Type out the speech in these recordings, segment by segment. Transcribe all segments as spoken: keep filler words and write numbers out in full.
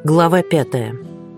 Глава пятая.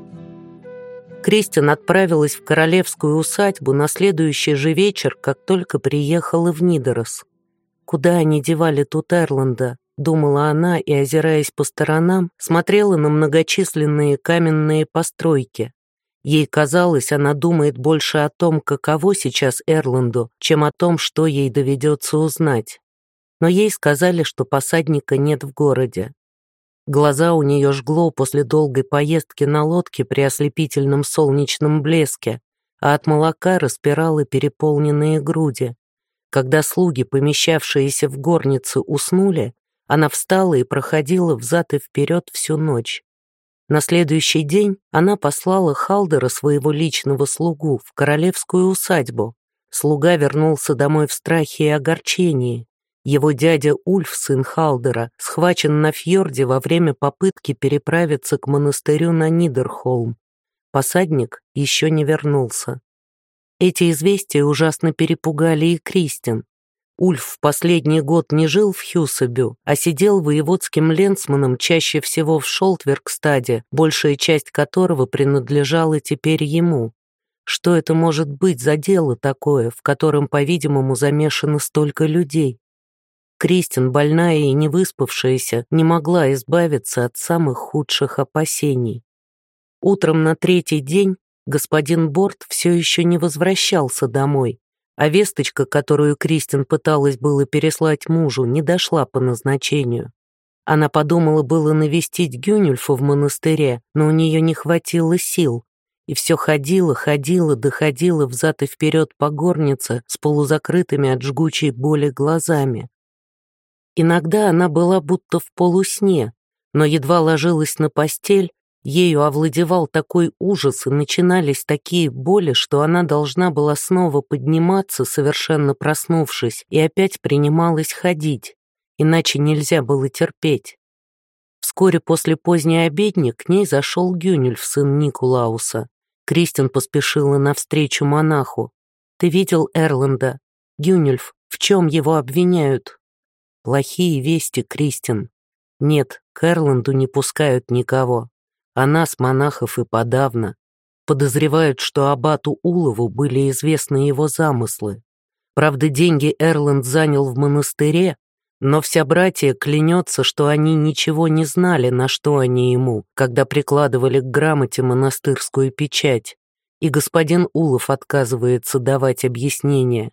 Кристин отправилась в королевскую усадьбу на следующий же вечер, как только приехала в Нидерос. Куда они девали тут Эрланда, думала она и, озираясь по сторонам, смотрела на многочисленные каменные постройки. Ей казалось, она думает больше о том, каково сейчас Эрланду, чем о том, что ей доведется узнать. Но ей сказали, что посадника нет в городе. Глаза у нее жгло после долгой поездки на лодке при ослепительном солнечном блеске, а от молока распирала переполненные груди. Когда слуги, помещавшиеся в горнице, уснули, она встала и проходила взад и вперед всю ночь. На следующий день она послала Халдера, своего личного слугу, в королевскую усадьбу. Слуга вернулся домой в страхе и огорчении. Его дядя Ульф, сын Халдера, схвачен на фьорде во время попытки переправиться к монастырю на Нидерхолм. Посадник еще не вернулся. Эти известия ужасно перепугали и Кристин. Ульф в последний год не жил в Хьюсабю, а сидел воеводским ленсманом чаще всего в Шолтвергстаде, большая часть которого принадлежала теперь ему. Что это может быть за дело такое, в котором, по-видимому, замешано столько людей? Кристин, больная и невыспавшаяся, не могла избавиться от самых худших опасений. Утром на третий день господин Борт все еще не возвращался домой, а весточка, которую Кристин пыталась было переслать мужу, не дошла по назначению. Она подумала было навестить Гюнюльфа в монастыре, но у нее не хватило сил, и все ходила, ходила, доходила взад и вперед по горнице с полузакрытыми от жгучей боли глазами. Иногда она была будто в полусне, но едва ложилась на постель, ею овладевал такой ужас и начинались такие боли, что она должна была снова подниматься, совершенно проснувшись, и опять принималась ходить, иначе нельзя было терпеть. Вскоре после поздней обедни к ней зашел Гюнюльф, сын Никулауса. Кристин поспешила навстречу монаху. «Ты видел Эрланда? Гюнюльф, в чем его обвиняют?» «Плохие вести, Кристин. Нет, к Эрланду не пускают никого. А нас, монахов, и подавно. Подозревают, что аббату Улову были известны его замыслы. Правда, деньги Эрланд занял в монастыре, но вся братья клянется, что они ничего не знали, на что они ему, когда прикладывали к грамоте монастырскую печать, и господин Улов отказывается давать объяснения.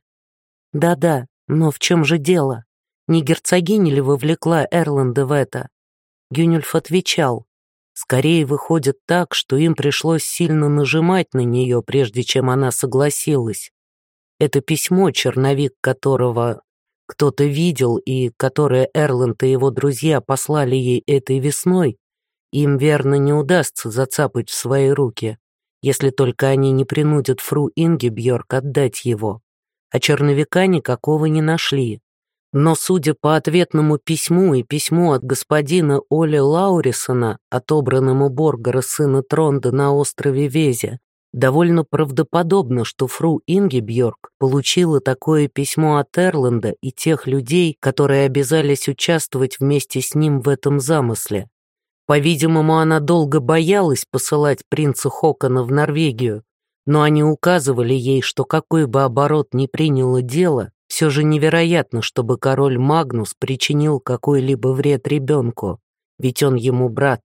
Да-да, но в чем же дело? Не герцогиня ли вовлекла Эрланда в это? Гюнюльф отвечал. Скорее выходит так, что им пришлось сильно нажимать на нее, прежде чем она согласилась. Это письмо, черновик которого кто-то видел и которое Эрланд и его друзья послали ей этой весной, им, верно, не удастся зацапать в свои руки, если только они не принудят фру Ингибьорг отдать его. А черновика никакого не нашли. Но, судя по ответному письму и письму от господина Оли Лаурисона, отобранному Боргара сына Тронда на острове Везе, довольно правдоподобно, что фру Ингибьорг получила такое письмо от Эрланда и тех людей, которые обязались участвовать вместе с ним в этом замысле. По-видимому, она долго боялась посылать принца Хокона в Норвегию, но они указывали ей, что какой бы оборот ни приняло дело, все же невероятно, чтобы король Магнус причинил какой-либо вред ребенку, ведь он ему брат.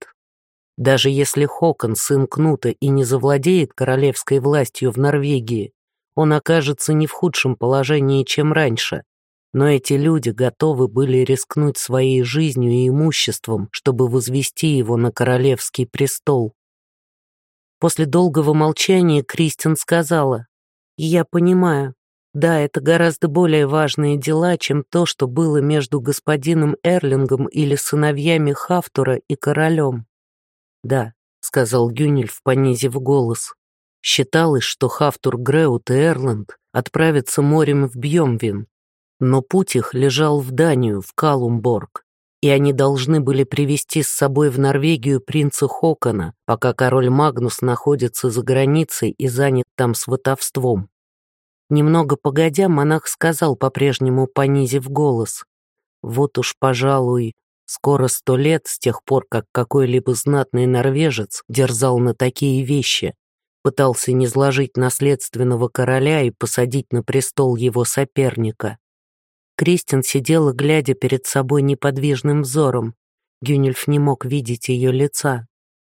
Даже если Хокон, сын Кнута, и не завладеет королевской властью в Норвегии, он окажется не в худшем положении, чем раньше. Но эти люди готовы были рискнуть своей жизнью и имуществом, чтобы возвести его на королевский престол. После долгого молчания Кристин сказала: «Я понимаю. Да, это гораздо более важные дела, чем то, что было между господином Эрлингом или сыновьями Хафтура и королем». «Да», — сказал Гюнюльф, понизив голос. «Считалось, что Хафтур Греут и Эрланд отправятся морем в Бьемвин, но путь их лежал в Данию, в Калумборг, и они должны были привезти с собой в Норвегию принца Хокона, пока король Магнус находится за границей и занят там сватовством». Немного погодя, монах сказал, по-прежнему понизив голос: «Вот уж, пожалуй, Скоро сто лет с тех пор, как какой-либо знатный норвежец дерзал на такие вещи, пытался низложить наследственного короля и посадить на престол его соперника. Кристин сидела, глядя перед собой неподвижным взором. Гюнельф не мог видеть ее лица.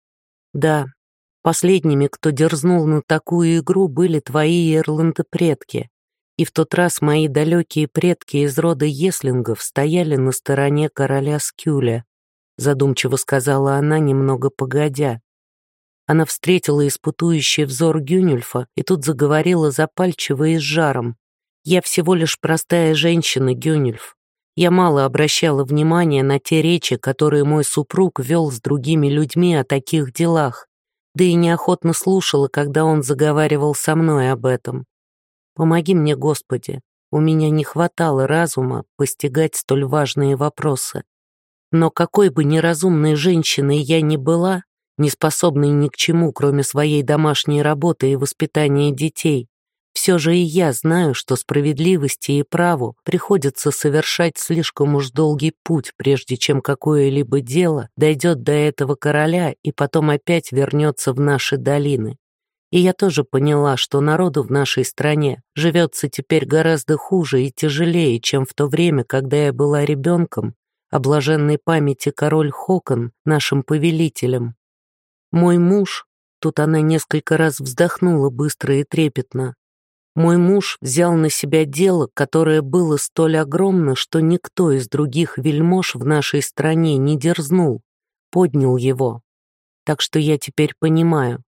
«Да, последними, кто дерзнул на такую игру, были твои Ирланды-предки. И в тот раз мои далекие предки из рода Еслингов стояли на стороне короля Скюля», задумчиво сказала она, немного погодя. Она встретила испытующий взор Гюнельфа и тут заговорила запальчиво и с жаром. «Я всего лишь простая женщина, Гюнельф. Я мало обращала внимания на те речи, которые мой супруг вел с другими людьми о таких делах, да и неохотно слушала, когда он заговаривал со мной об этом. Помоги мне, Господи, у меня не хватало разума постигать столь важные вопросы. Но какой бы неразумной женщиной я ни была, не способной ни к чему, кроме своей домашней работы и воспитания детей, все же и я знаю, что справедливости и праву приходится совершать слишком уж долгий путь, прежде чем какое-либо дело дойдет до этого короля и потом опять вернется в наши долины. И я тоже поняла, что народу в нашей стране живется теперь гораздо хуже и тяжелее, чем в то время, когда я была ребенком, о блаженной памяти король Хокон, нашим повелителем. Мой муж, тут она несколько раз вздохнула быстро и трепетно, мой муж взял на себя дело, которое было столь огромно, что никто из других вельмож в нашей стране не дерзнул, поднял его. Так что я теперь понимаю.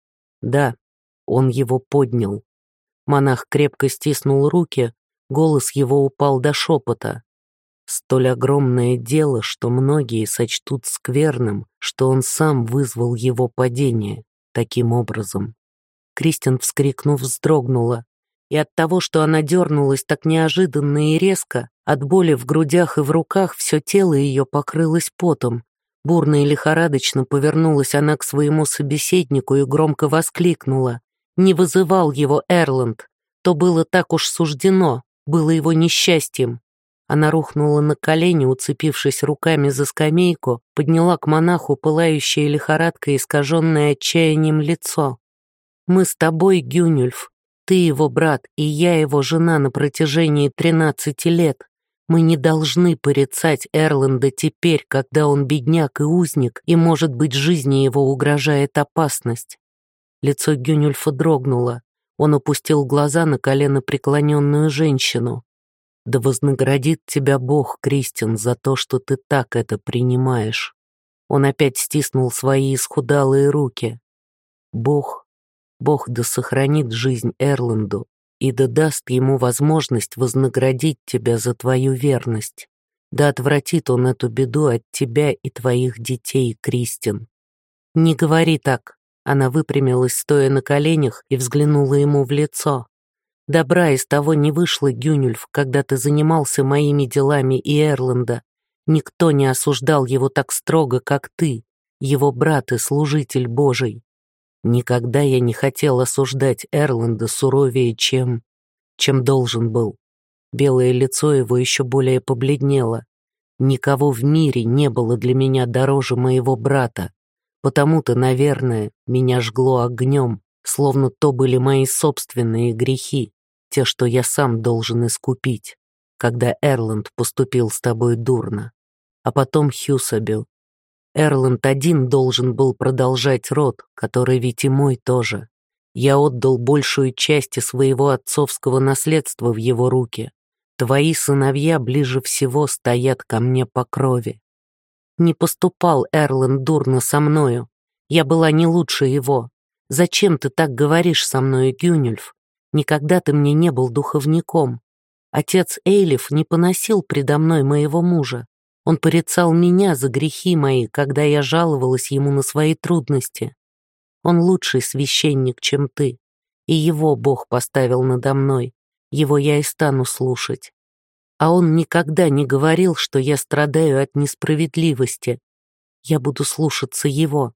Да, он его поднял. Монах крепко стиснул руки, голос его упал до шепота. Столь огромное дело, что многие сочтут скверным, что он сам вызвал его падение таким образом. Кристин, вскрикнув, вздрогнула, и от того, что она дернулась так неожиданно и резко, от боли в грудях и в руках все тело ее покрылось потом. Бурно и лихорадочно повернулась она к своему собеседнику и громко воскликнула. Не вызывал его Эрланд, то было так уж суждено, было его несчастьем. Она рухнула на колени, уцепившись руками за скамейку, подняла к монаху пылающее лихорадкой искаженное отчаянием лицо. «Мы с тобой, Гюнельф, ты его брат, и я его жена на протяжении тринадцати лет. Мы не должны порицать Эрланда теперь, когда он бедняк и узник, и, может быть, жизни его угрожает опасность». Лицо Гюнельфа дрогнуло. Он опустил глаза на колено преклоненную женщину. «Да вознаградит тебя Бог, Кристин, за то, что ты так это принимаешь». Он опять стиснул свои исхудалые руки. «Бог, Бог да сохранит жизнь Эрланду и да даст ему возможность вознаградить тебя за твою верность. Да отвратит он эту беду от тебя и твоих детей, Кристин». «Не говори так», — она выпрямилась, стоя на коленях, и взглянула ему в лицо. «Добра из того не вышло, Гюнельф, когда ты занимался моими делами и Эрланда. Никто не осуждал его так строго, как ты, его брат и служитель Божий. Никогда я не хотел осуждать Эрланда суровее, чем... чем должен был». Белое лицо его еще более побледнело. «Никого в мире не было для меня дороже моего брата. Потому-то, наверное, меня жгло огнем, словно то были мои собственные грехи, те, что я сам должен искупить, когда Эрланд поступил с тобой дурно. А потом Хьюсабю. Эрланд один должен был продолжать род, который ведь и мой тоже. Я отдал большую часть своего отцовского наследства в его руки. Твои сыновья ближе всего стоят ко мне по крови. Не поступал Эрланд дурно со мною. Я была не лучше его. Зачем ты так говоришь со мною, Гюнельф? Никогда ты мне не был духовником. Отец Эйлиф не поносил предо мной моего мужа. Он порицал меня за грехи мои, когда я жаловалась ему на свои трудности. Он лучший священник, чем ты, и его Бог поставил надо мной, его я и стану слушать. А он никогда не говорил, что я страдаю от несправедливости. Я буду слушаться его».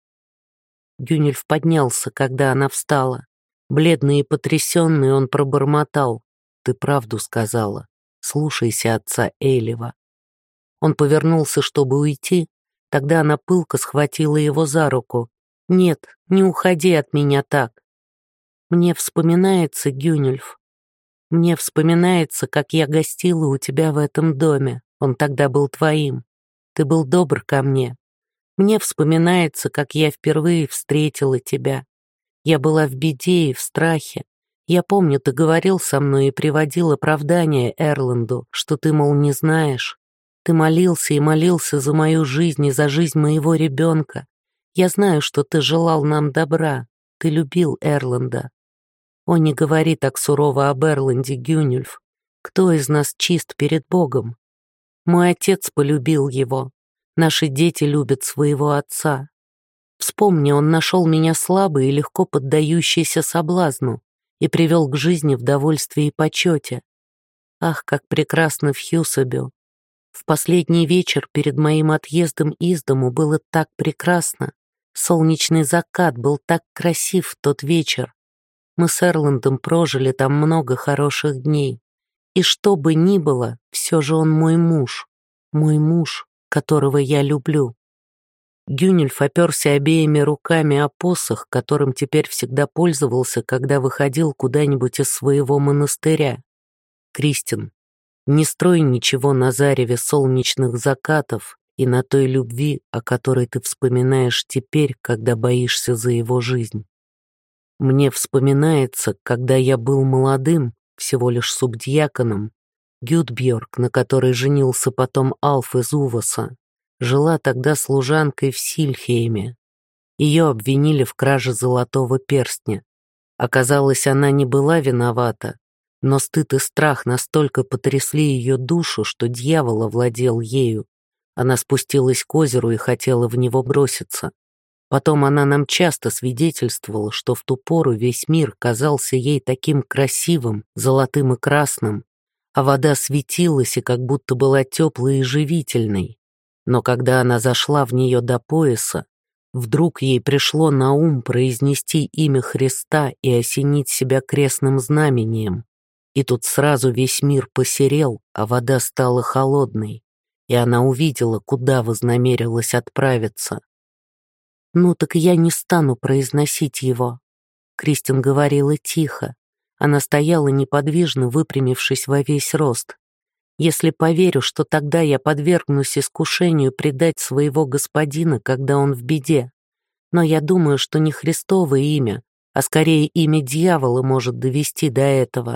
Гюнельф поднялся, когда она встала. Бледный и потрясенный он пробормотал. «Ты правду сказала. Слушайся отца Эйлива». Он повернулся, чтобы уйти, тогда она пылко схватила его за руку. «Нет, не уходи от меня так. Мне вспоминается, Гюнюльф, мне вспоминается, как я гостила у тебя в этом доме. Он тогда был твоим. Ты был добр ко мне. Мне вспоминается, как я впервые встретила тебя. Я была в беде и в страхе. Я помню, ты говорил со мной и приводил оправдание Эрланду, что ты, мол, не знаешь. Ты молился и молился за мою жизнь и за жизнь моего ребенка. Я знаю, что ты желал нам добра. Ты любил Эрланда. О, не говори так сурово об Эрланде, Гюнюльф. Кто из нас чист перед Богом? Мой отец полюбил его. Наши дети любят своего отца. Вспомни, он нашел меня слабой и легко поддающейся соблазну и привел к жизни в довольстве и почете. Ах, как прекрасно в Хьюсабю! В последний вечер перед моим отъездом из дому было так прекрасно. Солнечный закат был так красив в тот вечер. Мы с Эрландом прожили там много хороших дней. И что бы ни было, все же он мой муж. Мой муж, которого я люблю. Гюнюльф оперся обеими руками о посох, которым теперь всегда пользовался, когда выходил куда-нибудь из своего монастыря. Кристин, не строй ничего на зареве солнечных закатов и на той любви, о которой ты вспоминаешь теперь, когда боишься за его жизнь. Мне вспоминается, когда я был молодым, всего лишь субдьяконом, Гюдбьорг, на которой женился потом Алф из Уваса, жила тогда служанкой в Сильхейме. Ее обвинили в краже золотого перстня. Оказалось, она не была виновата, но стыд и страх настолько потрясли ее душу, что дьявол овладел ею. Она спустилась к озеру и хотела в него броситься. Потом она нам часто свидетельствовала, что в ту пору весь мир казался ей таким красивым, золотым и красным, а вода светилась и как будто была теплой и живительной. Но когда она зашла в нее до пояса, вдруг ей пришло на ум произнести имя Христа и осенить себя крестным знамением. И тут сразу весь мир посерел, а вода стала холодной, и она увидела, куда вознамерилась отправиться. «Ну так я не стану произносить его», — Кристин говорила тихо. Она стояла неподвижно, выпрямившись во весь рост. «Если поверю, что тогда я подвергнусь искушению предать своего господина, когда он в беде. Но я думаю, что не Христово имя, а скорее имя дьявола может довести до этого.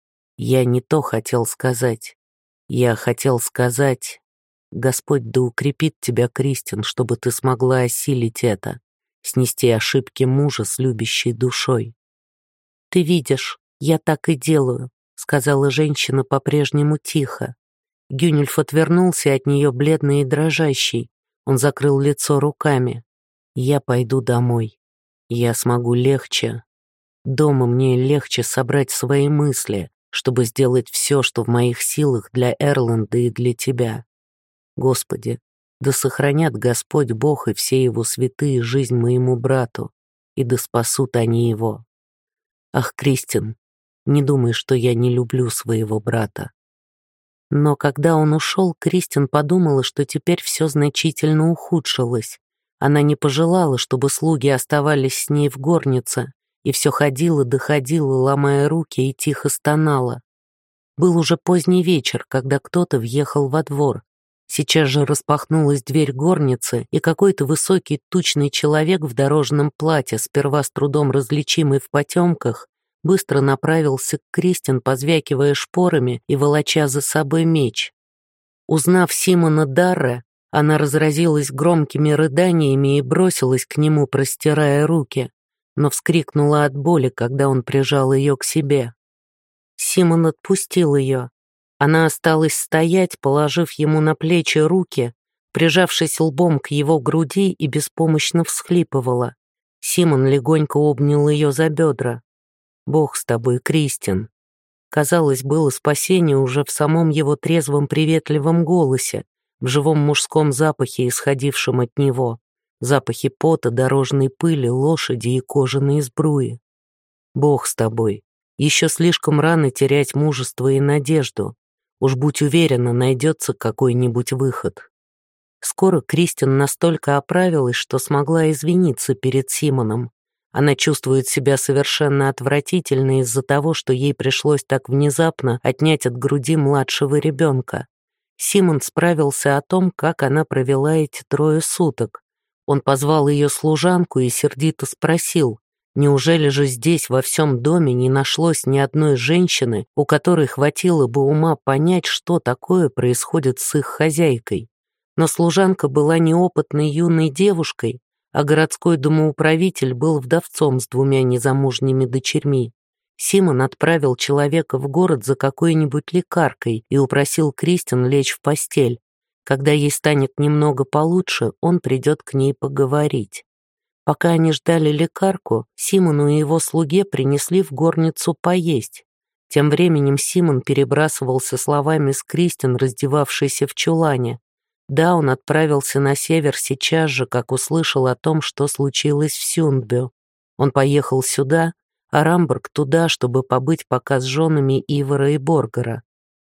Я не то хотел сказать. Я хотел сказать... Господь да укрепит тебя, Кристин, чтобы ты смогла осилить это, снести ошибки мужа с любящей душой». «Ты видишь, я так и делаю», — сказала женщина по-прежнему тихо. Гюнюльф отвернулся от нее, бледный и дрожащий. Он закрыл лицо руками. «Я пойду домой. Я смогу легче. Дома мне легче собрать свои мысли, чтобы сделать все, что в моих силах для Эрланда и для тебя. Господи, да сохранят Господь Бог и все его святые жизнь моему брату, и да спасут они его. Ах, Кристин, не думай, что я не люблю своего брата». Но когда он ушел, Кристин подумала, что теперь все значительно ухудшилось. Она не пожелала, чтобы слуги оставались с ней в горнице, и все ходила, доходила, ломая руки, и тихо стонала. Был уже поздний вечер, когда кто-то въехал во двор. Сейчас же распахнулась дверь горницы, и какой-то высокий тучный человек в дорожном платье, сперва с трудом различимый в потемках, быстро направился к Кристин, позвякивая шпорами и волоча за собой меч. Узнав Симона Дарре, она разразилась громкими рыданиями и бросилась к нему, простирая руки, но вскрикнула от боли, когда он прижал ее к себе. Симон отпустил ее. Она осталась стоять, положив ему на плечи руки, прижавшись лбом к его груди, и беспомощно всхлипывала. Симон легонько обнял ее за бедра. «Бог с тобой, Кристин». Казалось, было спасение уже в самом его трезвом приветливом голосе, в живом мужском запахе, исходившем от него, запахе пота, дорожной пыли, лошади и кожаной сбруи. «Бог с тобой. Еще слишком рано терять мужество и надежду. Уж будь уверена, найдется какой-нибудь выход. Скоро Кристин настолько оправилась, что смогла извиниться перед Симоном. Она чувствует себя совершенно отвратительно из-за того, что ей пришлось так внезапно отнять от груди младшего ребенка. Симон справился о том, как она провела эти трое суток. Он позвал ее служанку и сердито спросил, неужели же здесь во всем доме не нашлось ни одной женщины, у которой хватило бы ума понять, что такое происходит с их хозяйкой. Но служанка была неопытной юной девушкой, а городской домоуправитель был вдовцом с двумя незамужними дочерьми. Симон отправил человека в город за какой-нибудь лекаркой и упросил Кристин лечь в постель. Когда ей станет немного получше, он придет к ней поговорить. Пока они ждали лекарку, Симону и его слуге принесли в горницу поесть. Тем временем Симон перебрасывался словами с Кристин, раздевавшейся в чулане. Да, он отправился на север сейчас же, как услышал о том, что случилось в Сюндбю. Он поехал сюда, а Рамбург туда, чтобы побыть пока с женами Ивара и Боргара.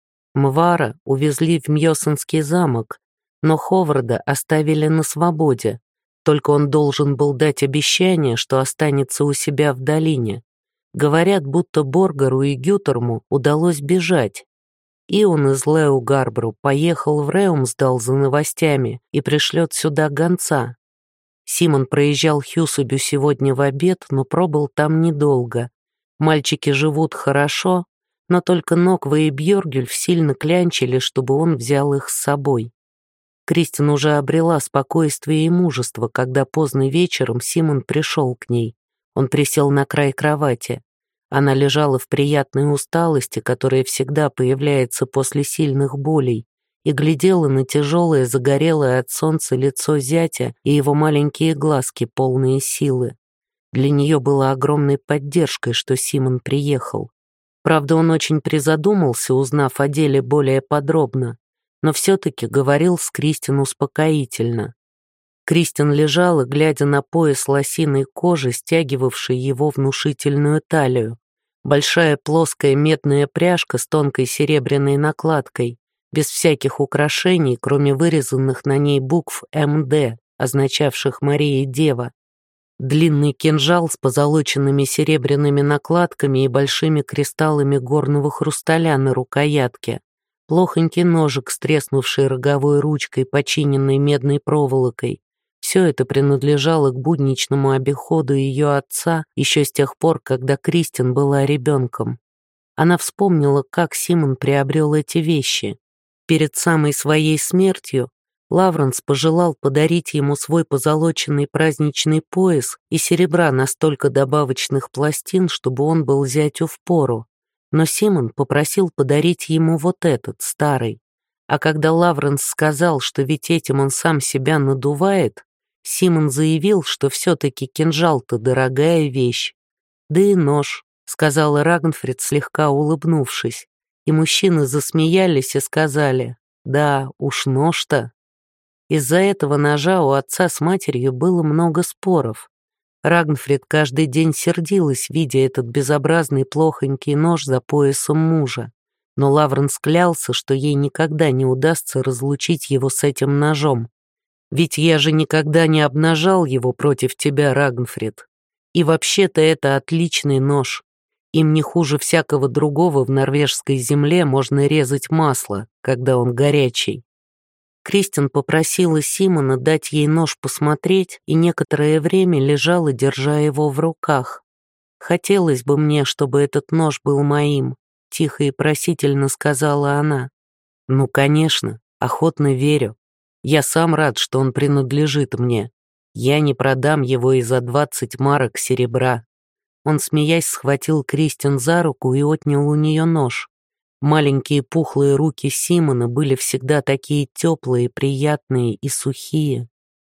Мвара увезли в Мьёсенский замок, но Ховарда оставили на свободе, только он должен был дать обещание, что останется у себя в долине. Говорят, будто Боргару и Гютерму удалось бежать. И он из Лео-Гарбру поехал в Реумсдал за новостями и пришлет сюда гонца. Симон проезжал Хьюсубю сегодня в обед, но пробыл там недолго. Мальчики живут хорошо, но только Ноква и Бьоргюльф сильно клянчили, чтобы он взял их с собой. Кристин уже обрела спокойствие и мужество, когда поздно вечером Симон пришел к ней. Он присел на край кровати. Она лежала в приятной усталости, которая всегда появляется после сильных болей, и глядела на тяжелое, загорелое от солнца лицо зятя и его маленькие глазки, полные силы. Для нее было огромной поддержкой, что Симон приехал. Правда, он очень призадумался, узнав о деле более подробно, но все-таки говорил с Кристин успокоительно. Кристин лежала, глядя на пояс лосиной кожи, стягивавший его внушительную талию. Большая плоская медная пряжка с тонкой серебряной накладкой, без всяких украшений, кроме вырезанных на ней букв эм дэ, означавших «Мария Дева». Длинный кинжал с позолоченными серебряными накладками и большими кристаллами горного хрусталя на рукоятке. Плохонький ножик с треснувшей роговой ручкой, починенной медной проволокой. Все это принадлежало к будничному обиходу ее отца еще с тех пор, когда Кристин была ребенком. Она вспомнила, как Симон приобрел эти вещи. Перед самой своей смертью Лавренс пожелал подарить ему свой позолоченный праздничный пояс и серебра на столько добавочных пластин, чтобы он был зятю впору. Но Симон попросил подарить ему вот этот, старый. А когда Лавренс сказал, что ведь этим он сам себя надувает, Симон заявил, что все-таки кинжал-то дорогая вещь. «Да и нож», — сказала Рагнфрид, слегка улыбнувшись. И мужчины засмеялись и сказали: «Да, уж нож-то». Из-за этого ножа у отца с матерью было много споров. Рагнфрид каждый день сердилась, видя этот безобразный плохонький нож за поясом мужа. Но Лавренс клялся, что ей никогда не удастся разлучить его с этим ножом. «Ведь я же никогда не обнажал его против тебя, Рагнфрид. И вообще-то это отличный нож. Им не хуже всякого другого в норвежской земле можно резать масло, когда он горячий». Кристин попросила Симона дать ей нож посмотреть и некоторое время лежала, держа его в руках. «Хотелось бы мне, чтобы этот нож был моим», — тихо и просительно сказала она. «Ну, конечно, охотно верю. Я сам рад, что он принадлежит мне. Я не продам его и за двадцать марок серебра». Он, смеясь, схватил Кристин за руку и отнял у нее нож. Маленькие пухлые руки Симона были всегда такие теплые, приятные и сухие.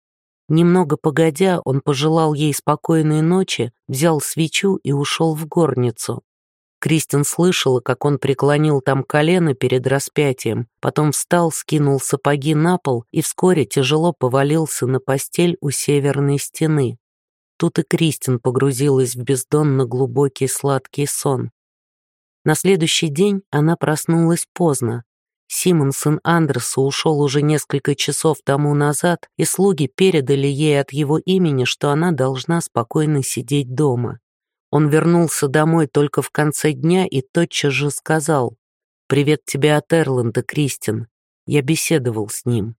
Немного погодя, он пожелал ей спокойной ночи, взял свечу и ушел в горницу. Кристин слышала, как он преклонил там колено перед распятием, потом встал, скинул сапоги на пол и вскоре тяжело повалился на постель у северной стены. Тут и Кристин погрузилась в бездонно глубокий сладкий сон. На следующий день она проснулась поздно. Симон, сын Андреса, ушел уже несколько часов тому назад, и слуги передали ей от его имени, что она должна спокойно сидеть дома. Он вернулся домой только в конце дня и тотчас же сказал: «Привет тебе от Эрланда, Кристин». Я беседовал с ним.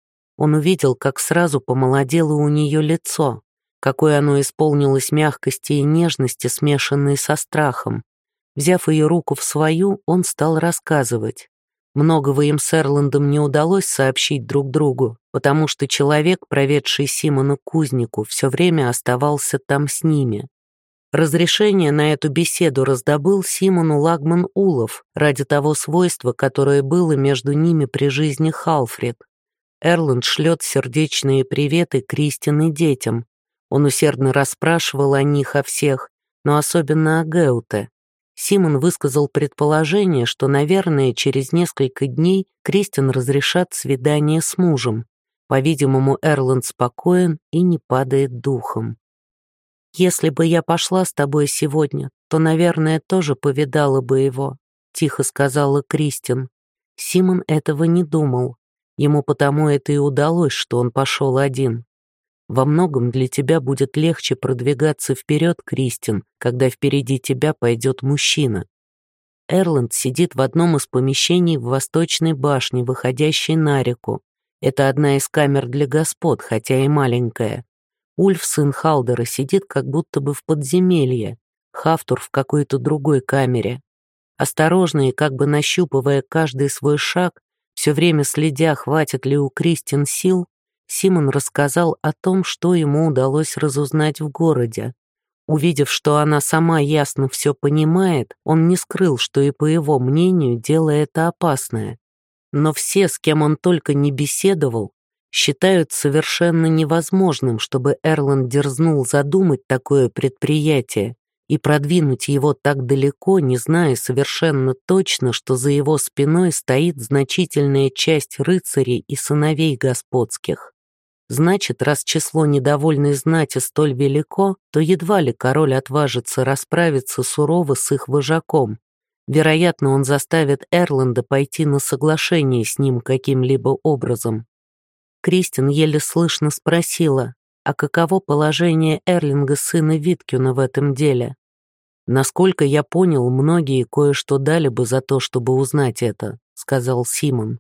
Он увидел, как сразу помолодело у нее лицо, какое оно исполнилось мягкости и нежности, смешанной со страхом. Взяв ее руку в свою, он стал рассказывать. Многого им с Эрландом не удалось сообщить друг другу, потому что человек, проведший Симона к кузнику, все время оставался там с ними. Разрешение на эту беседу раздобыл Симону Лагман Улов ради того свойства, которое было между ними при жизни Халфред. Эрланд шлет сердечные приветы Кристин и детям. Он усердно расспрашивал о них, о всех, но особенно о Геуте. Симон высказал предположение, что, наверное, через несколько дней Кристин разрешат свидание с мужем. По-видимому, Эрланд спокоен и не падает духом. «Если бы я пошла с тобой сегодня, то, наверное, тоже повидала бы его», — тихо сказала Кристин. Симон этого не думал. Ему потому это и удалось, что он пошел один. «Во многом для тебя будет легче продвигаться вперед, Кристин, когда впереди тебя пойдет мужчина». Эрланд сидит в одном из помещений в восточной башне, выходящей на реку. Это одна из камер для господ, хотя и маленькая. Ульф, сын Халдера, сидит как будто бы в подземелье, Хафтур в какой-то другой камере. Осторожно и как бы нащупывая каждый свой шаг, все время следя, хватит ли у Кристин сил, Симон рассказал о том, что ему удалось разузнать в городе. Увидев, что она сама ясно все понимает, он не скрыл, что и по его мнению дело это опасное. Но все, с кем он только не беседовал, считают совершенно невозможным, чтобы Эрланд дерзнул задумать такое предприятие и продвинуть его так далеко, не зная совершенно точно, что за его спиной стоит значительная часть рыцарей и сыновей господских. Значит, раз число недовольной знати столь велико, то едва ли король отважится расправиться сурово с их вожаком. Вероятно, он заставит Эрланда пойти на соглашение с ним каким-либо образом. Кристин еле слышно спросила, а каково положение Эрлинга, сына Виткюна, в этом деле? «Насколько я понял, многие кое-что дали бы за то, чтобы узнать это», — сказал Симон.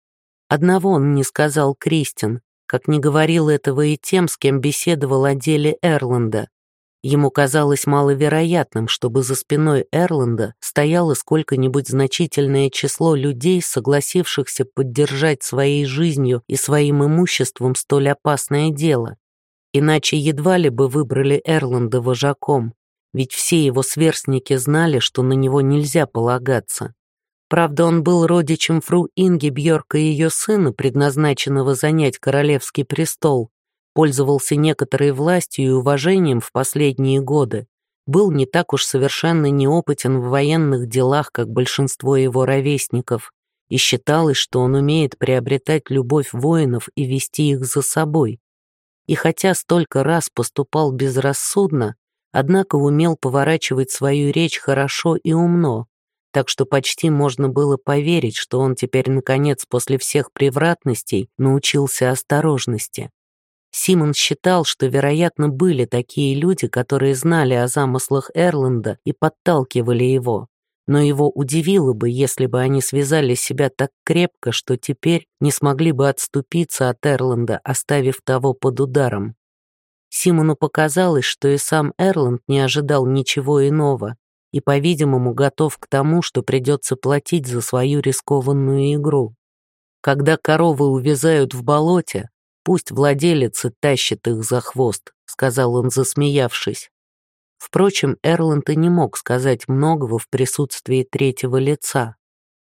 Одного он не сказал Кристин, как не говорил этого и тем, с кем беседовал о деле Эрланда. Ему казалось маловероятным, чтобы за спиной Эрланда стояло сколько-нибудь значительное число людей, согласившихся поддержать своей жизнью и своим имуществом столь опасное дело. Иначе едва ли бы выбрали Эрланда вожаком, ведь все его сверстники знали, что на него нельзя полагаться. Правда, он был родичем фру Инги Бьорка и ее сына, предназначенного занять королевский престол, пользовался некоторой властью и уважением в последние годы, был не так уж совершенно неопытен в военных делах, как большинство его ровесников, и считалось, что он умеет приобретать любовь воинов и вести их за собой. И хотя столько раз поступал безрассудно, однако умел поворачивать свою речь хорошо и умно, так что почти можно было поверить, что он теперь, наконец, после всех превратностей научился осторожности. Симон считал, что, вероятно, были такие люди, которые знали о замыслах Эрланда и подталкивали его, но его удивило бы, если бы они связали себя так крепко, что теперь не смогли бы отступиться от Эрланда, оставив того под ударом. Симону показалось, что и сам Эрланд не ожидал ничего иного и, по-видимому, готов к тому, что придется платить за свою рискованную игру. Когда коровы увязают в болоте, «Пусть владелец тащит их за хвост», — сказал он, засмеявшись. Впрочем, Эрланд и не мог сказать многого в присутствии третьего лица.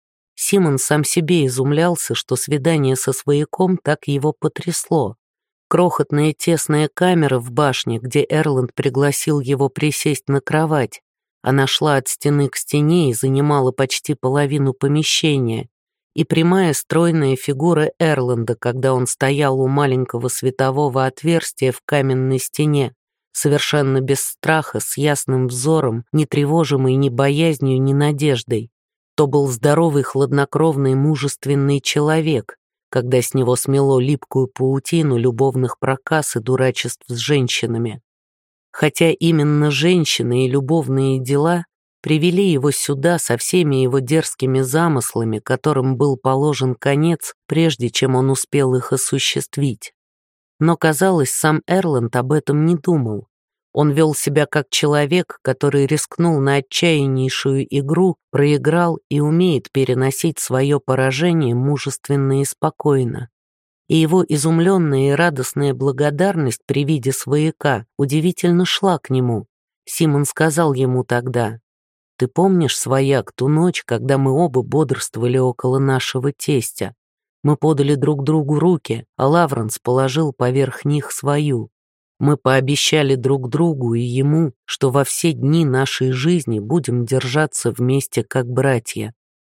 Симон сам себе изумлялся, что свидание со свояком так его потрясло. Крохотная тесная камера в башне, где Эрланд пригласил его присесть на кровать. Она шла от стены к стене и занимала почти половину помещения. И прямая стройная фигура Эрланда, когда он стоял у маленького светового отверстия в каменной стене, совершенно без страха, с ясным взором, не тревожимый ни боязнью, ни надеждой. То был здоровый, хладнокровный, мужественный человек, когда с него смело липкую паутину любовных проказ и дурачеств с женщинами. Хотя именно женщины и любовные дела привели его сюда со всеми его дерзкими замыслами, которым был положен конец, прежде чем он успел их осуществить. Но, казалось, сам Эрланд об этом не думал. Он вел себя как человек, который рискнул на отчаяннейшую игру, проиграл и умеет переносить свое поражение мужественно и спокойно. И его изумленная и радостная благодарность при виде свояка удивительно шла к нему. Симон сказал ему тогда: «Ты помнишь, свояк, ту ночь, когда мы оба бодрствовали около нашего тестя? Мы подали друг другу руки, а Лавренс положил поверх них свою. Мы пообещали друг другу и ему, что во все дни нашей жизни будем держаться вместе как братья».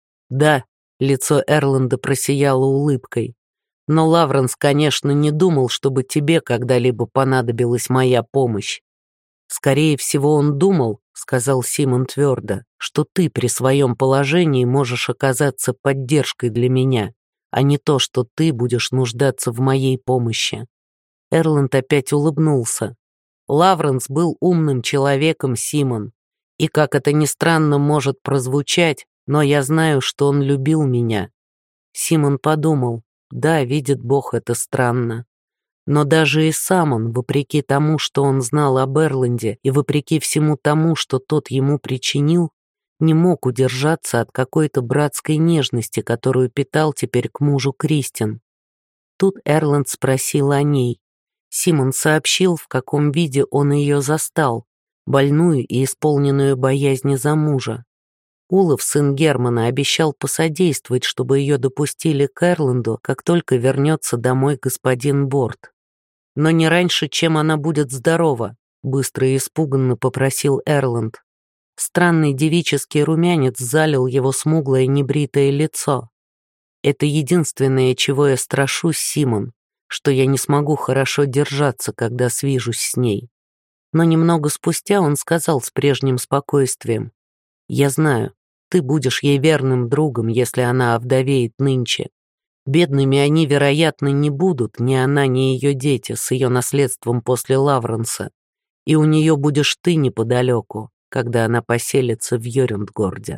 Да, лицо Эрланда просияло улыбкой. Но Лавренс, конечно, не думал, чтобы тебе когда-либо понадобилась моя помощь. «Скорее всего, он думал, — сказал Симон твердо, — что ты при своем положении можешь оказаться поддержкой для меня, а не то, что ты будешь нуждаться в моей помощи». Эрланд опять улыбнулся. «Лавренс был умным человеком, Симон, и, как это ни странно может прозвучать, но я знаю, что он любил меня». Симон подумал: да, видит Бог, это странно. Но даже и сам он, вопреки тому, что он знал об Эрланде, и вопреки всему тому, что тот ему причинил, не мог удержаться от какой-то братской нежности, которую питал теперь к мужу Кристин. Тут Эрланд спросил о ней. Симон сообщил, в каком виде он ее застал, больную и исполненную боязни за мужа. Улов, сын Германа, обещал посодействовать, чтобы ее допустили к Эрланду, как только вернется домой господин Борт. «Но не раньше, чем она будет здорова», — быстро и испуганно попросил Эрланд. Странный девический румянец залил его смуглое небритое лицо. «Это единственное, чего я страшусь, Симон, что я не смогу хорошо держаться, когда свижусь с ней». Но немного спустя он сказал с прежним спокойствием: «Я знаю, ты будешь ей верным другом, если она овдовеет нынче. Бедными они, вероятно, не будут, ни она, ни ее дети, с ее наследством после Лавренса. И у нее будешь ты неподалеку, когда она поселится в Йорюндгорде».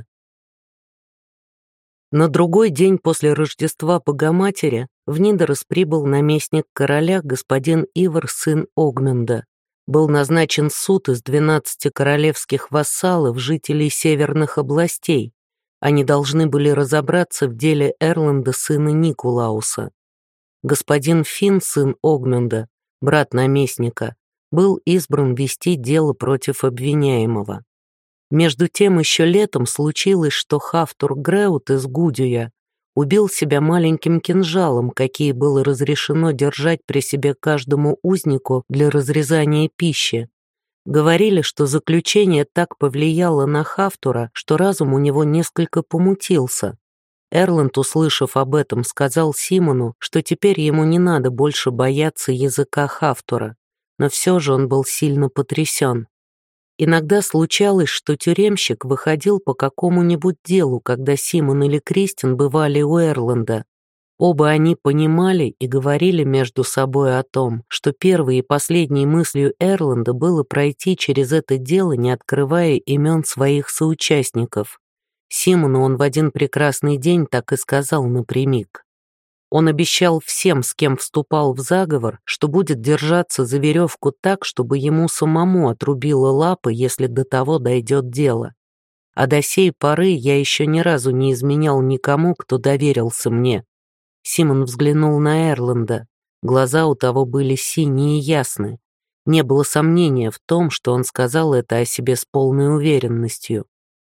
На другой день после Рождества Богоматери в Нидерос прибыл наместник короля господин Ивар, сын Огмунда. Был назначен суд из двенадцати королевских вассалов, жителей северных областей. Они должны были разобраться в деле Эрланда, сына Никулауса. Господин Фин, сын Огмунда, брат наместника, был избран вести дело против обвиняемого. Между тем еще летом случилось, что Хафтур Греут из Гудюя убил себя маленьким кинжалом, какие было разрешено держать при себе каждому узнику для разрезания пищи. Говорили, что заключение так повлияло на Хафтура, что разум у него несколько помутился. Эрланд, услышав об этом, сказал Симону, что теперь ему не надо больше бояться языка Хафтура, но все же он был сильно потрясен. Иногда случалось, что тюремщик выходил по какому-нибудь делу, когда Симон или Кристин бывали у Эрланда. Оба они понимали и говорили между собой о том, что первой и последней мыслью Эрланда было пройти через это дело, не открывая имен своих соучастников. Симону он в один прекрасный день так и сказал напрямик. Он обещал всем, с кем вступал в заговор, что будет держаться за веревку так, чтобы ему самому отрубило лапы, если до того дойдет дело. А до сей поры я еще ни разу не изменял никому, кто доверился мне. Симон взглянул на Эрланда. Глаза у того были синие и ясны. Не было сомнения в том, что он сказал это о себе с полной уверенностью.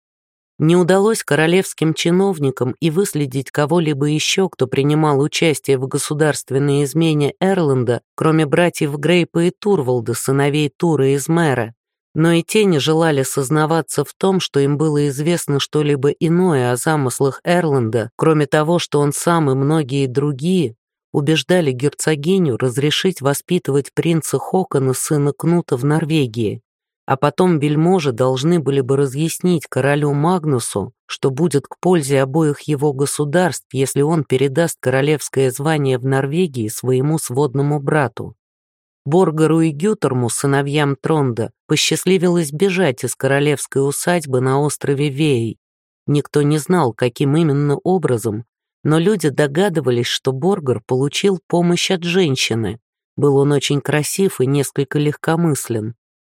Не удалось королевским чиновникам и выследить кого-либо еще, кто принимал участие в государственной измене Эрланда, кроме братьев Грейпа и Турвалда, сыновей Тура из Мэра. Но и те не желали сознаваться в том, что им было известно что-либо иное о замыслах Эрланда, кроме того, что он сам и многие другие убеждали герцогиню разрешить воспитывать принца Хокона, сына Кнута, в Норвегии. А потом вельможи должны были бы разъяснить королю Магнусу, что будет к пользе обоих его государств, если он передаст королевское звание в Норвегии своему сводному брату. Боргару и Гютерму, сыновьям Тронда, посчастливилось бежать из королевской усадьбы на острове Вей. Никто не знал, каким именно образом, но люди догадывались, что Боргар получил помощь от женщины. Был он очень красив и несколько легкомыслен.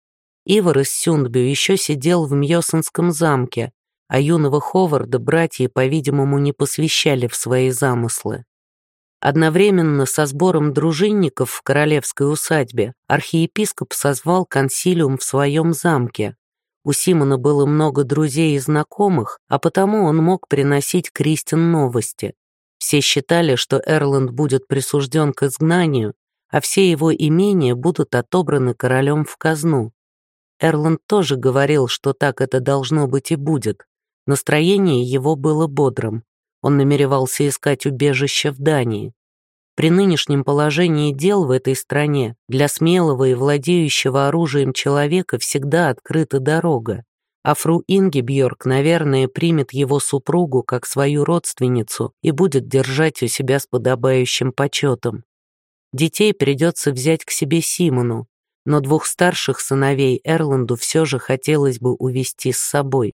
Ивар из Сюндбю еще сидел в Мьёсенском замке, а юного Ховарда братья, по-видимому, не посвящали в свои замыслы. Одновременно со сбором дружинников в королевской усадьбе архиепископ созвал консилиум в своем замке. У Симона было много друзей и знакомых, а потому он мог приносить Кристин новости. Все считали, что Эрланд будет присужден к изгнанию, а все его имения будут отобраны королем в казну. Эрланд тоже говорил, что так это должно быть и будет. Настроение его было бодрым. Он намеревался искать убежище в Дании. При нынешнем положении дел в этой стране для смелого и владеющего оружием человека всегда открыта дорога, а фру Ингибьорг, наверное, примет его супругу как свою родственницу и будет держать у себя с подобающим почетом. Детей придется взять к себе Симону, но двух старших сыновей Эрланду все же хотелось бы увести с собой.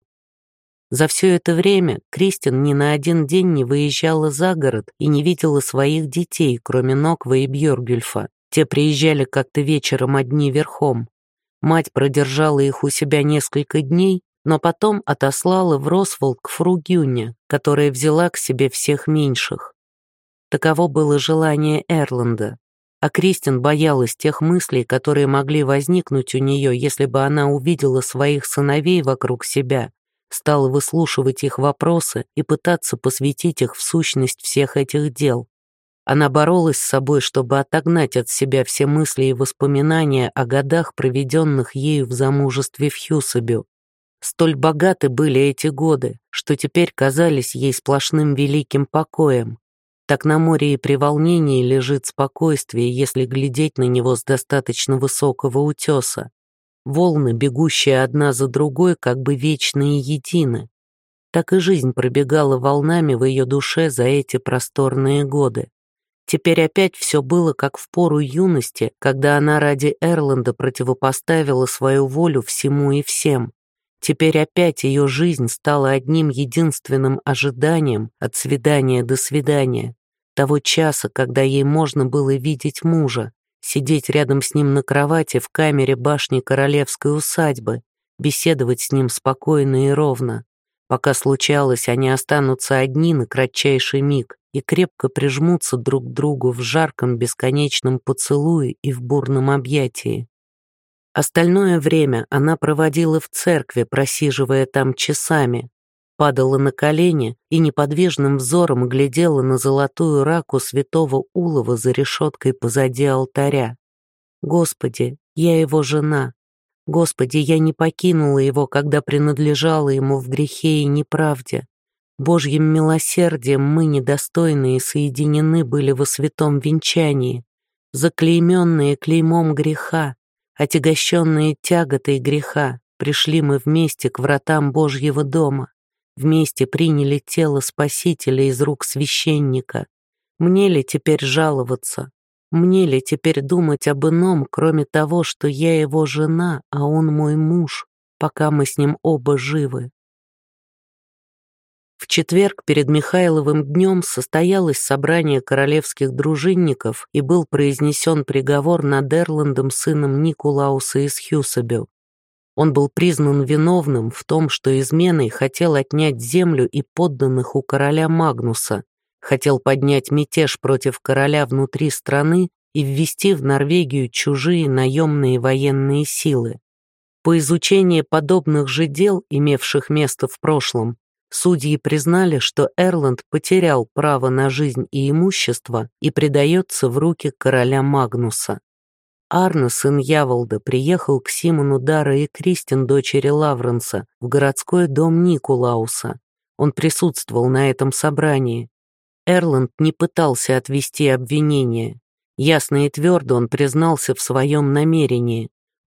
За все это время Кристин ни на один день не выезжала за город и не видела своих детей, кроме Ноква и Бьоргюльфа. Те приезжали как-то вечером одни верхом. Мать продержала их у себя несколько дней, но потом отослала в Росволд к фру Гюнне, которая взяла к себе всех меньших. Таково было желание Эрланда. А Кристин боялась тех мыслей, которые могли возникнуть у нее, если бы она увидела своих сыновей вокруг себя, стала выслушивать их вопросы и пытаться посвятить их в сущность всех этих дел. Она боролась с собой, чтобы отогнать от себя все мысли и воспоминания о годах, проведенных ею в замужестве в Хьюсабю. Столь богаты были эти годы, что теперь казались ей сплошным великим покоем. Так на море и при волнении лежит спокойствие, если глядеть на него с достаточно высокого утеса. Волны, бегущие одна за другой, как бы вечные едины. Так и жизнь пробегала волнами в ее душе за эти просторные годы. Теперь опять все было как в пору юности, когда она ради Эрланда противопоставила свою волю всему и всем. Теперь опять ее жизнь стала одним единственным ожиданием от свидания до свидания, того часа, когда ей можно было видеть мужа, сидеть рядом с ним на кровати в камере башни королевской усадьбы, беседовать с ним спокойно и ровно. Пока случалось, они останутся одни на кратчайший миг и крепко прижмутся друг к другу в жарком бесконечном поцелуе и в бурном объятии. Остальное время она проводила в церкви, просиживая там часами, падала на колени и неподвижным взором глядела на золотую раку святого Улова за решеткой позади алтаря. «Господи, я его жена. Господи, я не покинула его, когда принадлежала ему в грехе и неправде. Божьим милосердием мы, недостойные, соединены были во святом венчании, заклейменные клеймом греха, отягощенные тяготой греха, пришли мы вместе к вратам Божьего дома. Вместе приняли тело Спасителя из рук священника. Мне ли теперь жаловаться? Мне ли теперь думать об ином, кроме того, что я его жена, а он мой муж, пока мы с ним оба живы?» В четверг перед Михайловым днем состоялось собрание королевских дружинников и был произнесен приговор над Эрландом, сыном Никулауса из Хьюсабю. Он был признан виновным в том, что изменой хотел отнять землю и подданных у короля Магнуса, хотел поднять мятеж против короля внутри страны и ввести в Норвегию чужие наемные военные силы. По изучении подобных же дел, имевших место в прошлом, судьи признали, что Эрланд потерял право на жизнь и имущество и предается в руки короля Магнуса. Арне, сын Яволда, приехал к Симону Дара и Кристин, дочери Лавренса, в городской дом Никулауса. Он присутствовал на этом собрании. Эрланд не пытался отвести обвинение. Ясно и твердо он признался в своем намерении.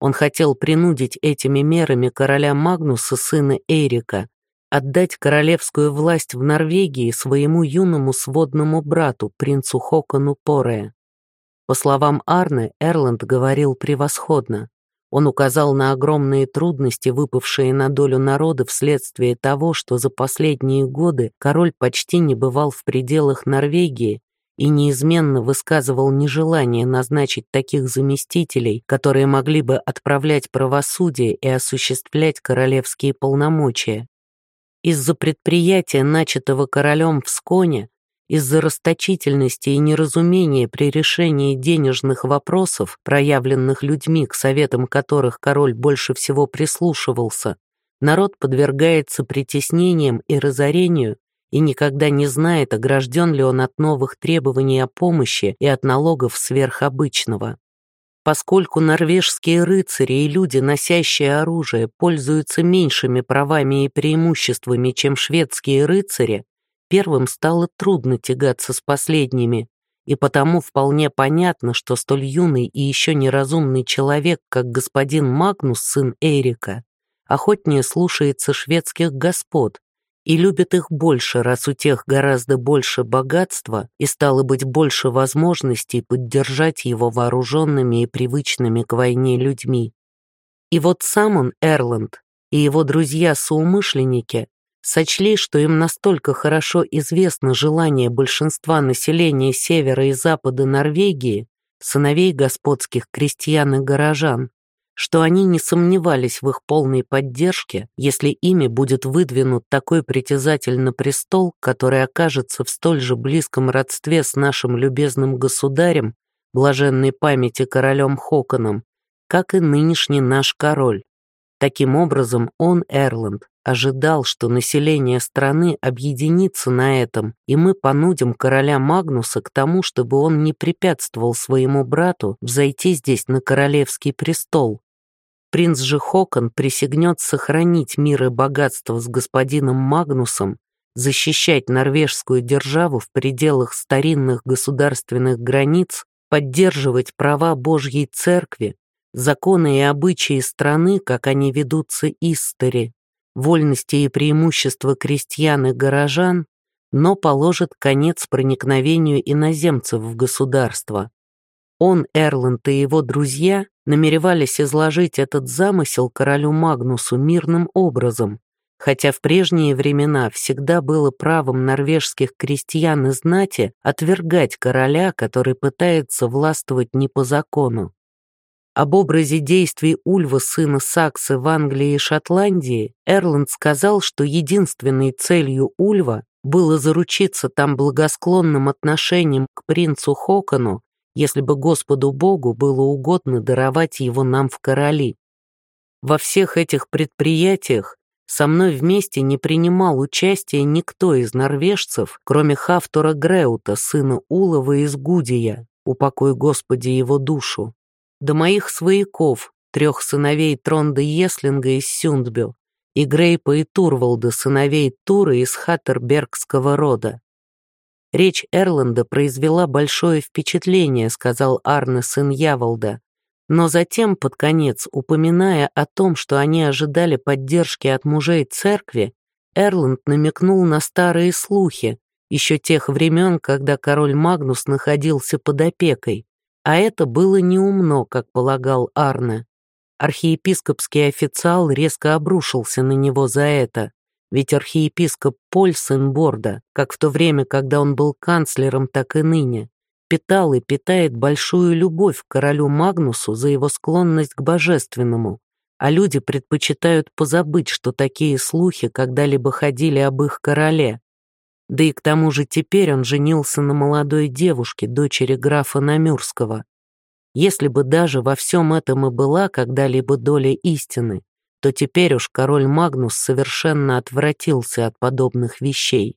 Он хотел принудить этими мерами короля Магнуса, сына Эрика, отдать королевскую власть в Норвегии своему юному сводному брату, принцу Хокону Поре. По словам Арне, Эрланд говорил превосходно. Он указал на огромные трудности, выпавшие на долю народа вследствие того, что за последние годы король почти не бывал в пределах Норвегии и неизменно высказывал нежелание назначить таких заместителей, которые могли бы отправлять правосудие и осуществлять королевские полномочия. Из-за предприятия, начатого королем в Сконе, из-за расточительности и неразумения при решении денежных вопросов, проявленных людьми, к советам которых король больше всего прислушивался, народ подвергается притеснениям и разорению и никогда не знает, огражден ли он от новых требований о помощи и от налогов сверхобычного. Поскольку норвежские рыцари и люди, носящие оружие, пользуются меньшими правами и преимуществами, чем шведские рыцари, первым стало трудно тягаться с последними, и потому вполне понятно, что столь юный и еще неразумный человек, как господин Магнус, сын Эрика, охотнее слушается шведских господ и любит их больше, раз у тех гораздо больше богатства и, стало быть, больше возможностей поддержать его вооруженными и привычными к войне людьми. И вот сам он, Эрланд, и его друзья-соумышленники сочли, что им настолько хорошо известно желание большинства населения севера и запада Норвегии, сыновей господских крестьян и горожан, что они не сомневались в их полной поддержке, если ими будет выдвинут такой притязатель на престол, который окажется в столь же близком родстве с нашим любезным государем, блаженной памяти королем Хоконом, как и нынешний наш король. Таким образом, он, Эрланд, ожидал, что население страны объединится на этом, и мы понудим короля Магнуса к тому, чтобы он не препятствовал своему брату взойти здесь на королевский престол. Принц же Хокон присягнет сохранить мир и богатство с господином Магнусом, защищать норвежскую державу в пределах старинных государственных границ, поддерживать права Божьей Церкви, законы и обычаи страны, как они ведутся истори, вольности и преимущества крестьян и горожан, но положит конец проникновению иноземцев в государство. Он, Эрланд и его друзья намеревались изложить этот замысел королю Магнусу мирным образом, хотя в прежние времена всегда было правом норвежских крестьян и знати отвергать короля, который пытается властвовать не по закону. Об образе действий Ульва, сына Саксы в Англии и Шотландии, Эрланд сказал, что единственной целью Ульва было заручиться там благосклонным отношением к принцу Хокону, если бы Господу Богу было угодно даровать его нам в короли. Во всех этих предприятиях со мной вместе не принимал участия никто из норвежцев, кроме Хафтора Греута, сына Улова из Гудия, упокой Господи его душу, до моих свояков, трех сыновей Тронда Еслинга из Сюндбю, и Грейпа и Турвалда, сыновей Тура из Хаттербергского рода. Речь Эрланда произвела большое впечатление, сказал Арне, сын Яволда, но затем, под конец, упоминая о том, что они ожидали поддержки от мужей церкви, Эрланд намекнул на старые слухи, еще тех времен, когда король Магнус находился под опекой, а это было неумно, как полагал Арне. Архиепископский официал резко обрушился на него за это, ведь архиепископ Поль, сын Борда, как в то время, когда он был канцлером, так и ныне, питал и питает большую любовь к королю Магнусу за его склонность к божественному, а люди предпочитают позабыть, что такие слухи когда-либо ходили об их короле. Да и к тому же теперь он женился на молодой девушке, дочери графа Намюрского. Если бы даже во всем этом и была когда-либо доля истины, то теперь уж король Магнус совершенно отвратился от подобных вещей.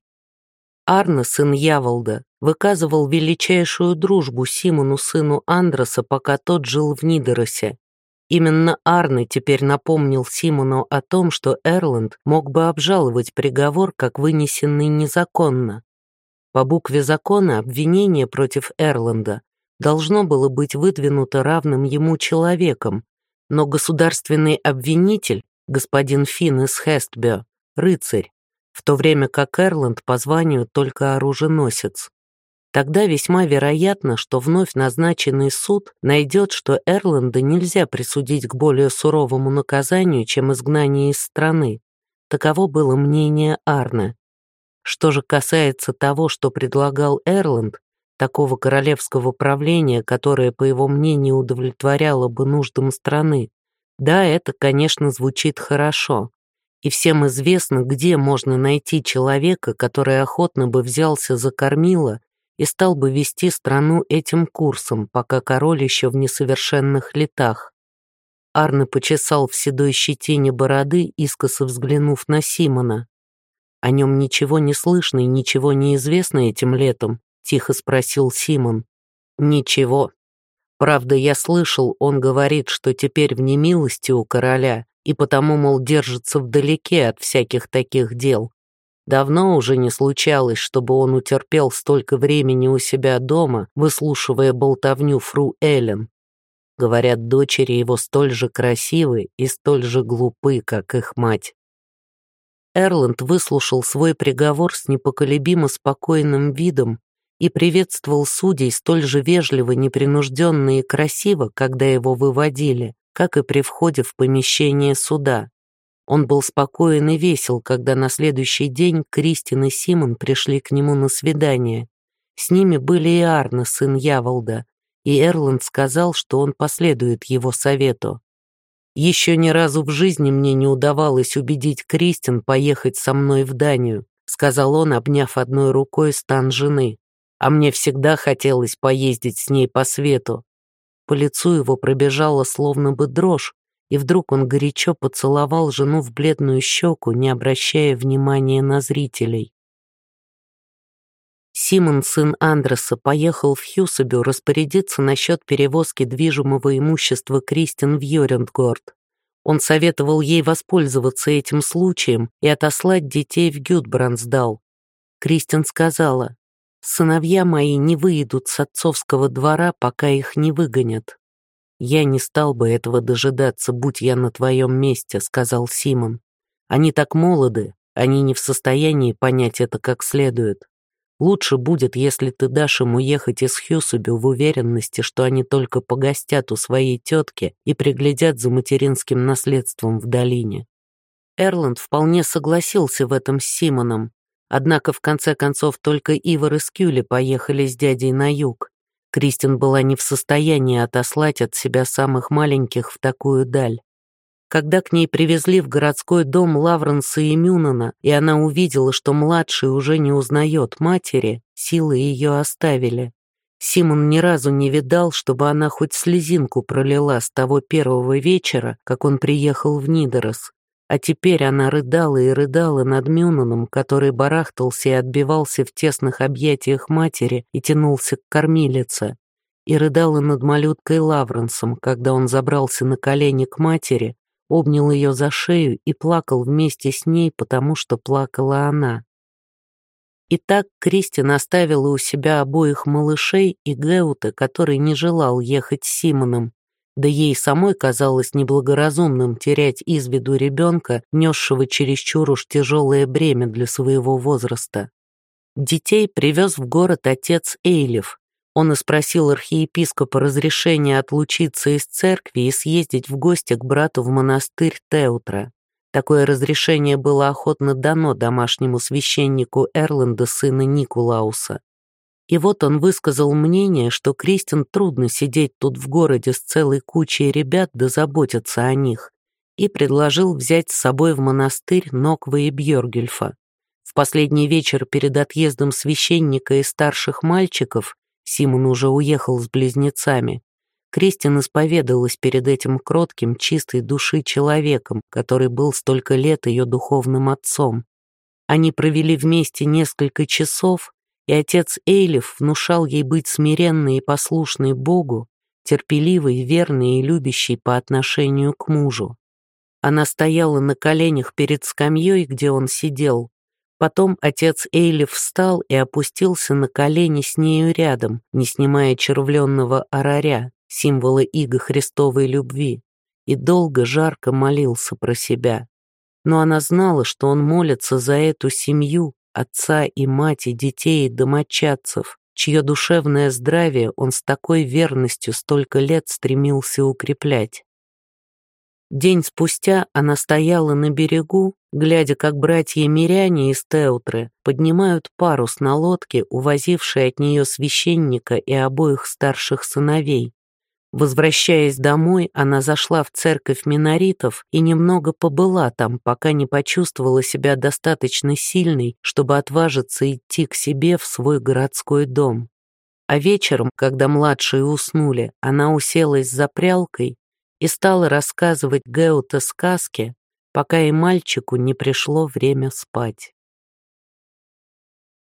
Арне, сын Яволда, выказывал величайшую дружбу Симону, сыну Андроса, пока тот жил в Нидеросе. Именно Арне теперь напомнил Симону о том, что Эрланд мог бы обжаловать приговор, как вынесенный незаконно. По букве закона обвинение против Эрланда должно было быть выдвинуто равным ему человеком, Но государственный обвинитель, господин Финн из Хестбё, рыцарь, в то время как Эрланд по званию только оруженосец. Тогда весьма вероятно, что вновь назначенный суд найдет, что Эрланда нельзя присудить к более суровому наказанию, чем изгнание из страны. Таково было мнение Арне. Что же касается того, что предлагал Эрланд, такого королевского правления, которое, по его мнению, удовлетворяло бы нуждам страны, да, это, конечно, звучит хорошо. И всем известно, где можно найти человека, который охотно бы взялся за кормило и стал бы вести страну этим курсом, пока король еще в несовершенных летах. Арне почесал в седой щетине бороды, искоса взглянув на Симона. «О нем ничего не слышно и ничего не известно этим летом?» — тихо спросил Симон. «Ничего. Правда, я слышал, он говорит, что теперь в немилости у короля, и потому, мол, держится вдалеке от всяких таких дел. Давно уже не случалось, чтобы он утерпел столько времени у себя дома, выслушивая болтовню фру Эллен. Говорят, дочери его столь же красивы и столь же глупы, как их мать». Эрланд выслушал свой приговор с непоколебимо спокойным видом и приветствовал судей столь же вежливо, непринужденно и красиво, когда его выводили, как и при входе в помещение суда. Он был спокоен и весел, когда на следующий день Кристин и Симон пришли к нему на свидание. С ними были и Арне, сын Яволда, и Эрланд сказал, что он последует его совету. «Еще ни разу в жизни мне не удавалось убедить Кристин поехать со мной в Данию», сказал он, обняв одной рукой стан жены. «А мне всегда хотелось поездить с ней по свету». По лицу его пробежала словно бы дрожь, и вдруг он горячо поцеловал жену в бледную щеку, не обращая внимания на зрителей. Симон, сын Андреса, поехал в Хьюсабю распорядиться насчет перевозки движимого имущества Кристин в Йорюндгорд. Он советовал ей воспользоваться этим случаем и отослать детей в Гюдбрансдал. Кристин сказала: «Сыновья мои не выйдут с отцовского двора, пока их не выгонят». «Я не стал бы этого дожидаться, будь я на твоем месте», — сказал Симон. «Они так молоды, они не в состоянии понять это как следует. Лучше будет, если ты дашь им уехать из Хьюсабю в уверенности, что они только погостят у своей тетки и приглядят за материнским наследством в долине». Эрланд вполне согласился в этом с Симоном, однако в конце концов только Ивар и Скюли поехали с дядей на юг. Кристин была не в состоянии отослать от себя самых маленьких в такую даль. Когда к ней привезли в городской дом Лавренса и Мюнана, и она увидела, что младший уже не узнает матери, силы ее оставили. Симон ни разу не видал, чтобы она хоть слезинку пролила с того первого вечера, как он приехал в Нидерос. А теперь она рыдала и рыдала над Мюнаном, который барахтался и отбивался в тесных объятиях матери и тянулся к кормилице. И рыдала над малюткой Лавренсом, когда он забрался на колени к матери, обнял ее за шею и плакал вместе с ней, потому что плакала она. И так Кристин оставила у себя обоих малышей и Геута, который не желал ехать с Симоном, да ей самой казалось неблагоразумным терять из виду ребенка, несшего чересчур уж тяжелое бремя для своего возраста. Детей привез в город отец Эйлиф. Он и спросил архиепископа разрешения отлучиться из церкви и съездить в гости к брату в монастырь Теутра. Такое разрешение было охотно дано домашнему священнику Эрланда, сына Никулауса. И вот он высказал мнение, что Кристин трудно сидеть тут в городе с целой кучей ребят да заботиться о них, и предложил взять с собой в монастырь Ноква и Бьоргюльфа. В последний вечер перед отъездом священника и старших мальчиков, Симон уже уехал с близнецами, Кристин исповедалась перед этим кротким, чистой души человеком, который был столько лет ее духовным отцом. Они провели вместе несколько часов, и отец Эйлиф внушал ей быть смиренной и послушной Богу, терпеливой, верной и любящей по отношению к мужу. Она стояла на коленях перед скамьей, где он сидел. Потом отец Эйлиф встал и опустился на колени с нею рядом, не снимая червленного араря, символа иго Христовой любви, и долго жарко молился про себя. Но она знала, что он молится за эту семью, отца и мать, и детей, и домочадцев, чье душевное здравие он с такой верностью столько лет стремился укреплять. День спустя она стояла на берегу, глядя, как братья-миряне из Теутры поднимают парус на лодке, увозившей от нее священника и обоих старших сыновей. Возвращаясь домой, она зашла в церковь миноритов и немного побыла там, пока не почувствовала себя достаточно сильной, чтобы отважиться идти к себе в свой городской дом. А вечером, когда младшие уснули, она уселась за прялкой и стала рассказывать Геуте сказки, пока и мальчику не пришло время спать.